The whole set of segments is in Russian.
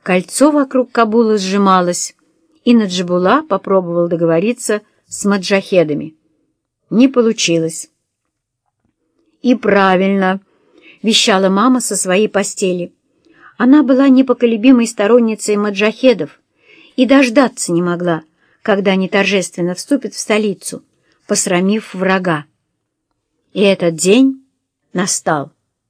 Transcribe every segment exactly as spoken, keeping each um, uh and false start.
Кольцо вокруг Кабула сжималось, и Наджибулла попробовал договориться с маджахедами. Не получилось. «И правильно», — вещала мама со своей постели. Она была непоколебимой сторонницей маджахедов и дождаться не могла, когда они торжественно вступят в столицу, посрамив врага. И этот день настал.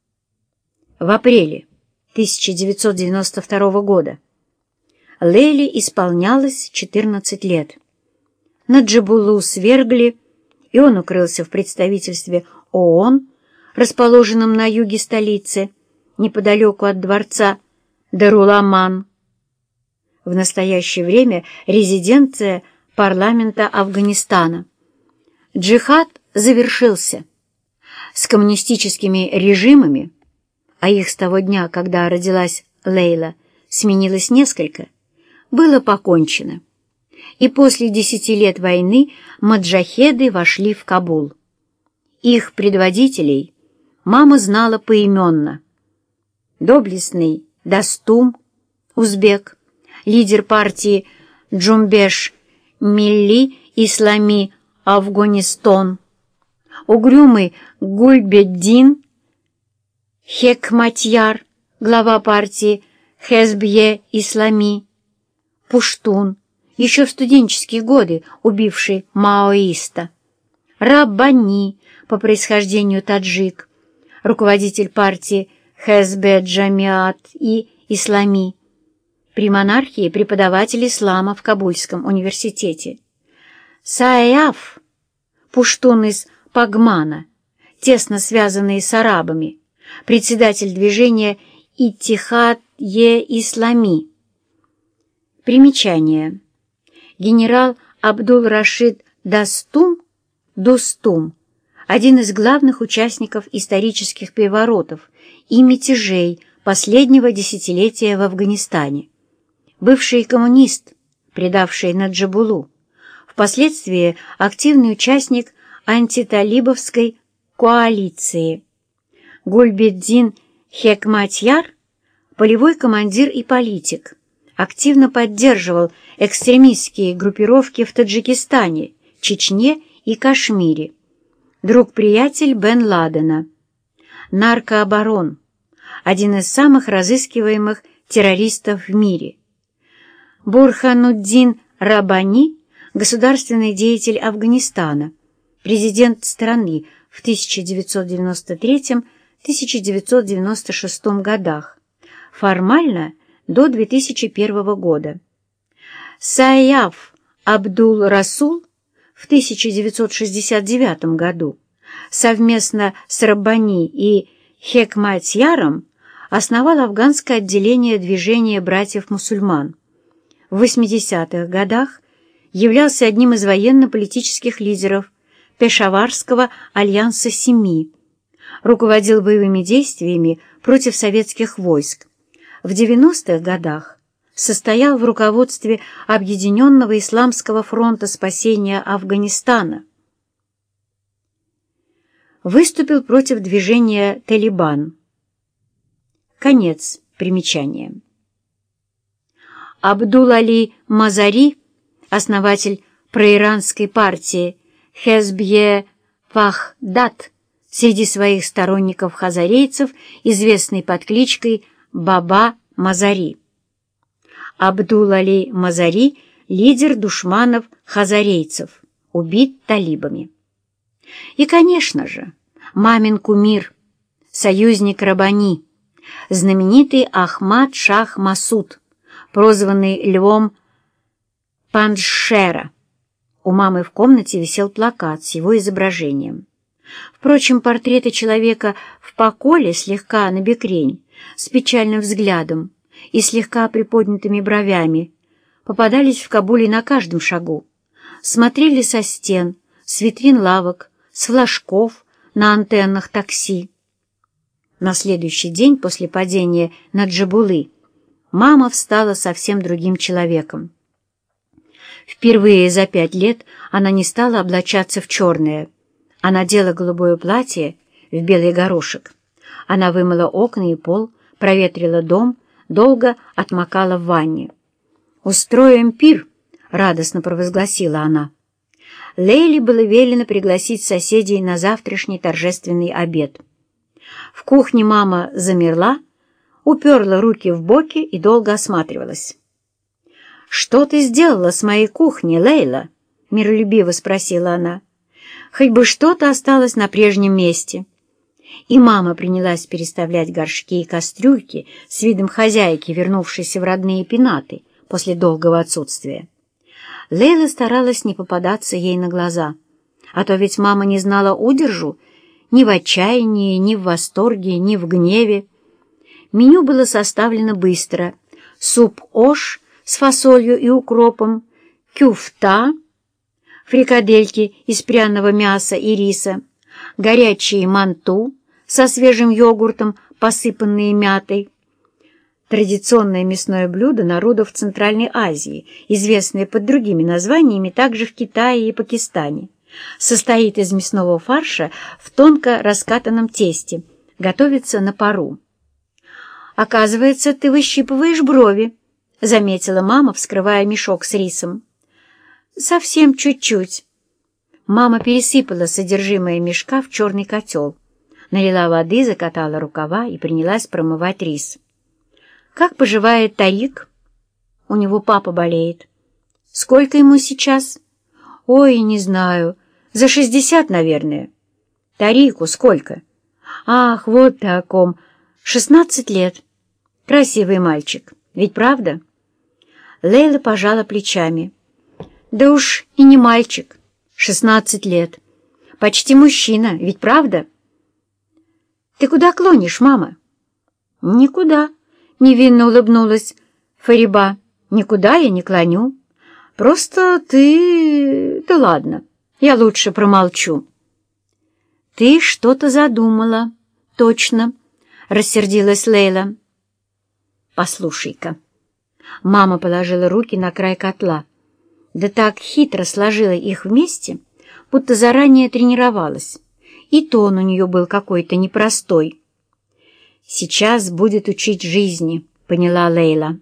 В апреле тысяча девятьсот девяносто второго года Лейле исполнялось четырнадцать лет. Наджибуллу свергли, и он укрылся в представительстве ООН, расположенном на юге столицы, неподалеку от дворца Дарул-Аман. В настоящее время резиденция парламента Афганистана. Джихад завершился. С коммунистическими режимами, а их с того дня, когда родилась Лейла, сменилось несколько, было покончено. И после десяти лет войны маджахеды вошли в Кабул. Их предводителей мама знала поименно. Доблестный Дастум, узбек, лидер партии Джумбеш Милли Ислами Афганистан, угрюмый Гульбеддин Хекматьяр, глава партии Хезб-е Ислами, пуштун, еще в студенческие годы убивший маоиста, Раббани, по происхождению таджик, руководитель партии Хезб-е-Джамиат и Ислами, при монархии преподаватель ислама в Кабульском университете, Саяф, пуштун из Пагмана, тесно связанный с арабами, председатель движения Иттихад-е-Ислами. Примечание. Генерал Абдул-Рашид Дастум, Достум, один из главных участников исторических переворотов и мятежей последнего десятилетия в Афганистане. Бывший коммунист, предавший Наджибуллу, впоследствии активный участник антиталибовской коалиции. Гульбеддин Хекматьяр, полевой командир и политик, активно поддерживал экстремистские группировки в Таджикистане, Чечне и Кашмире. Друг-приятель Бен Ладена. Наркооборон, один из самых разыскиваемых террористов в мире. Бурхануддин Раббани, государственный деятель Афганистана, президент страны в тысяча девятьсот девяносто третьем — тысяча девятьсот девяносто шестом годах, формально до две тысячи первого года. Саяф Абдул-Расул в тысяча девятьсот шестьдесят девятом году совместно с Раббани и Хекматьяром основал афганское отделение движения братьев-мусульман. В восьмидесятых годах являлся одним из военно-политических лидеров Пешаварского альянса семи, руководил боевыми действиями против советских войск. В девяностых годах состоял в руководстве Объединенного Исламского фронта спасения Афганистана. Выступил против движения «Талибан». Конец примечания. Абдул-Али Мазари, основатель проиранской партии Хезб-е-Вахдат, среди своих сторонников-хазарейцев, известный под кличкой Баба Мазари. Абдул-Али Мазари – лидер душманов хазарейцев, убит талибами. И, конечно же, мамин кумир, союзник Раббани, знаменитый Ахмад Шах Масуд, прозванный Львом Панджшера. У мамы в комнате висел плакат с его изображением. Впрочем, портреты человека в поколе слегка набекрень, с печальным взглядом и слегка приподнятыми бровями, попадались в Кабуле на каждом шагу, смотрели со стен, с витрин лавок, с флажков на антеннах такси. На следующий день после падения Наджибуллы мама встала совсем другим человеком. Впервые за пять лет она не стала облачаться в черное. Она надела голубое платье в белый горошек. Она вымыла окна и пол, проветрила дом, долго отмокала в ванне. «Устроим пир!» — радостно провозгласила она. Лейле было велено пригласить соседей на завтрашний торжественный обед. В кухне мама замерла, уперла руки в боки и долго осматривалась. «Что ты сделала с моей кухней, Лейла?» — миролюбиво спросила она. «Хоть бы что-то осталось на прежнем месте». И мама принялась переставлять горшки и кастрюльки с видом хозяйки, вернувшейся в родные пенаты после долгого отсутствия. Лейла старалась не попадаться ей на глаза, а то ведь мама не знала удержу ни в отчаянии, ни в восторге, ни в гневе. Меню было составлено быстро. Суп-ош с фасолью и укропом, кюфта, фрикадельки из пряного мяса и риса, горячие манту со свежим йогуртом, посыпанные мятой. Традиционное мясное блюдо народов Центральной Азии, известное под другими названиями также в Китае и Пакистане, состоит из мясного фарша в тонко раскатанном тесте, готовится на пару. «Оказывается, ты выщипываешь брови», — заметила мама, вскрывая мешок с рисом. «Совсем чуть-чуть». Мама пересыпала содержимое мешка в черный котел, налила воды, закатала рукава и принялась промывать рис. «Как поживает Тарик?» «У него папа болеет». «Сколько ему сейчас?» «Ой, не знаю. За шестьдесят, наверное». «Тарику сколько?» «Ах, вот ты о ком. Шестнадцать лет. Красивый мальчик. Ведь правда?» Лейла пожала плечами. «Да уж и не мальчик. Шестнадцать лет. Почти мужчина. Ведь правда?» «Ты куда клонишь, мама?» «Никуда», — невинно улыбнулась Фариба. «Никуда я не клоню. Просто ты... Да ладно, я лучше промолчу». «Ты что-то задумала, точно», — рассердилась Лейла. «Послушай-ка». Мама положила руки на край котла, да так хитро сложила их вместе, будто заранее тренировалась, и тон у нее был какой-то непростой. «Сейчас будет учить жизни», — поняла Лейла.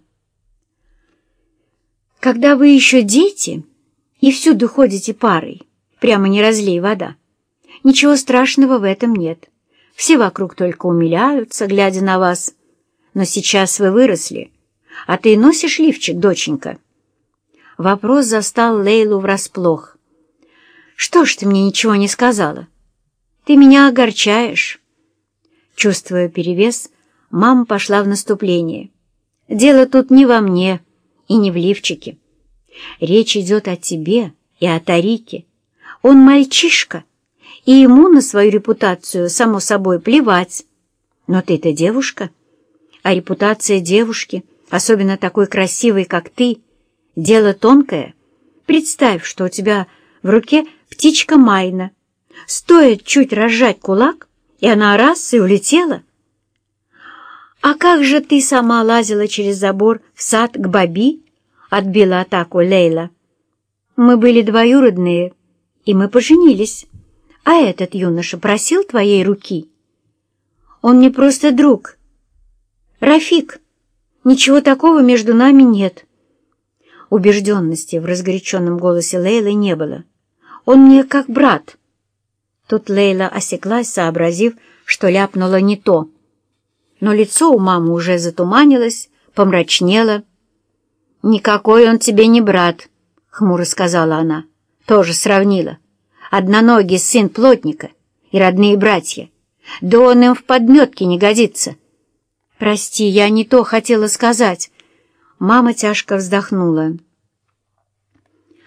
«Когда вы еще дети и всюду ходите парой, прямо не разлей вода, ничего страшного в этом нет. Все вокруг только умиляются, глядя на вас. Но сейчас вы выросли, а ты носишь лифчик, доченька?» Вопрос застал Лейлу врасплох. «Что ж ты мне ничего не сказала? Ты меня огорчаешь». Чувствуя перевес, мама пошла в наступление. «Дело тут не во мне и не в лифчике. Речь идет о тебе и о Тарике. Он мальчишка, и ему на свою репутацию, само собой, плевать. Но ты-то девушка, а репутация девушки, особенно такой красивой, как ты, дело тонкое. Представь, что у тебя в руке птичка Майна. Стоит чуть разжать кулак, и она раз и улетела. А как же ты сама лазила через забор в сад к Баби?» — отбила атаку Лейла. «Мы были двоюродные, и мы поженились. А этот юноша просил твоей руки. Он мне просто друг. Рафик, ничего такого между нами нет». Убежденности в разгоряченном голосе Лейлы не было. «Он мне как брат». Тут Лейла осеклась, сообразив, что ляпнула не то. Но лицо у мамы уже затуманилось, помрачнело. «Никакой он тебе не брат», — хмуро сказала она. «Тоже сравнила. Одноногий сын плотника и родные братья. Да он им в подметке не годится». «Прости, я не то хотела сказать». Мама тяжко вздохнула.